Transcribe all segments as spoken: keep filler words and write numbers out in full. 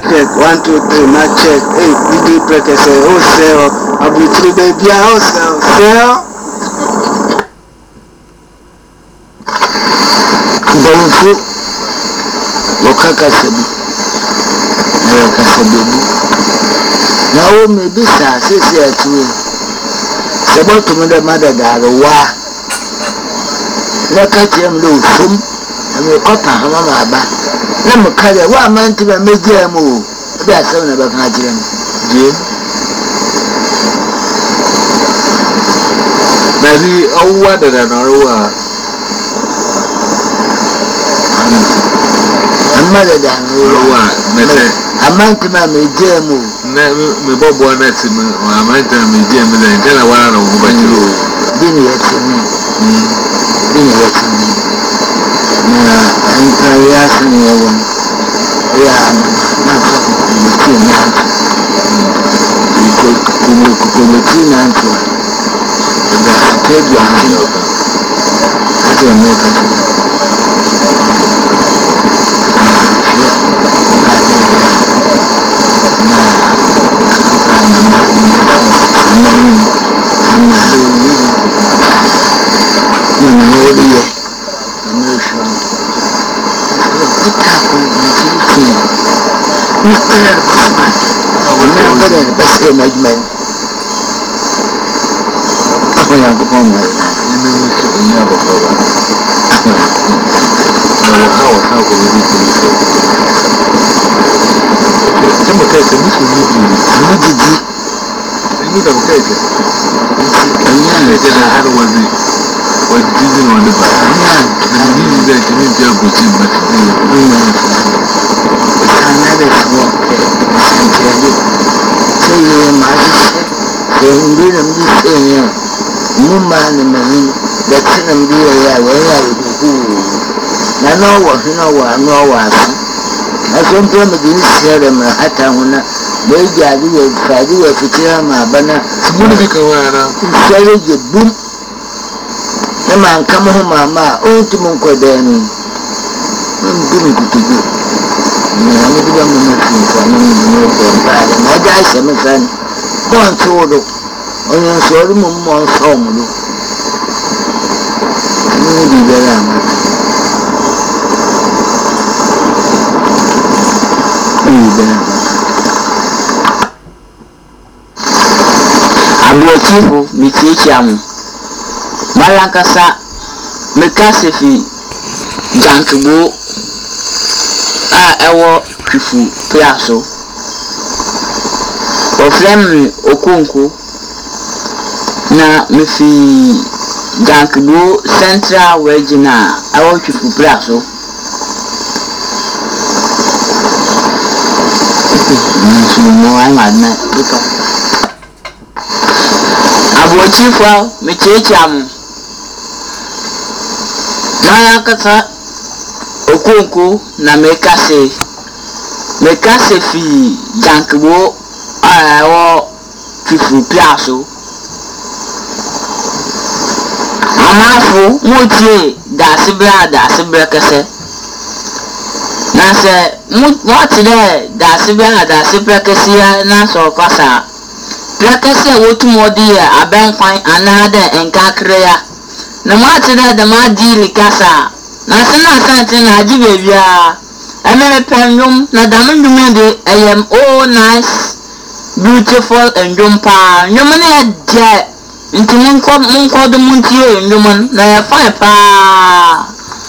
check one two three ma check hey didi preke say oh sell abutri baby oh sell sell bonfu wakaka sabi na kasabi na o me bisa sisi atu sebo to me da madada wa na ka tiam lo fum na kota hama baba na mukale wa manti ba meje mu bi asaw na ba kan ajire mu je bari awwa da da narwa amma da da narwa mete amma kuma meje mu na me bobo na ti mu amma ta meje mu da kana wara na ku ba jiro bin ya tini bin ya tini na an ka ya sani yawan ya na fa mutum na ko kuma ko mutum na to da ta ji an ji ka ne ka management apa yang aku mau ini mesti ini apa apa nah how how ko ni ni cuma kayak ni sini ini jadi ini dah kayak ini ni jadi har wani wani ni wani ba ni ni da ni da buci ba ini karena ada semua jadi saya masih sendiri nampi saya mumma ni mami dah nampi ya waya itu nana wah nana wah nana wah asal tu mungkin siapa merata huna berjadi berfadi berfikir mana semua ni kawan saya jebum memang kamu mama untuk mengkodeni mungkin kutuju nah ini juga memang ini memang ada semesan konsulo orang suara memang somlu ini di dalam ini dalam ambil cipu misi ciamu malang kasa mekasifi jangkubu a ewo kifu piaso ofrem okunku na mifi jangkubu central regional ewo kifu piaso mo ai madna ito abo chifu mechechamu na kasa okunku na mekase mekase fi jankbo awo fifu piaso amafu mutie dasibra dasibra kase na se mutie de dasibra dasibra kase na so kasa prakase wotumodi abankwan anade enkakreya na mutie de ma dili kasa na sana asante na aji bebia ememe pendum na damundum de ayam oh nice beautiful endum pa nyomane aje nti munko munko do muntie endum na ya fa pa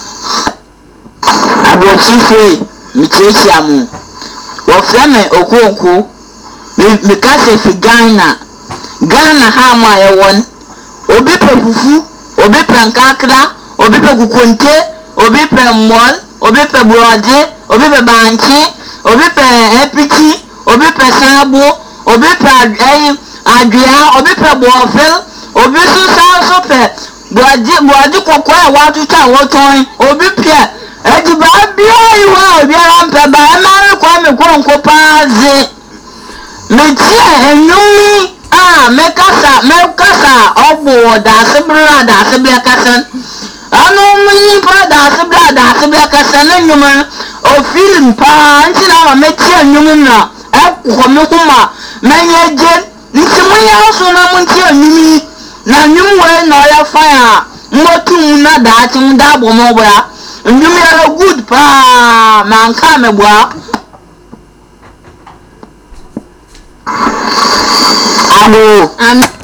abo chife michechi amu wo frame okonku mi kase fi Ghana Ghana ha ma ya won obi pefufu obi prankakra obi pekukonte obi pe mol obi pe buaje obi pe banki obi pe epiti obi pe sabo obi pe ai adua obi pe boafel obi so sa so pe buaje buaje kokko e wa tuta woton obi pe ediba bia yi wa obi rampe ba ma ko me ko nko paaze me tie enumi ah me kasa me kasa obo da sebra da sebra kasan anu mini brada sebra da sebra kasana nyuma a feeling pa nti na ma metia nwum na e ko me kuma menye je nti mo ya so na mo ntia nwum na nwum we na ya fa ya motu na da ti nda bo mo bra nwum ya good pa man ka me bua alo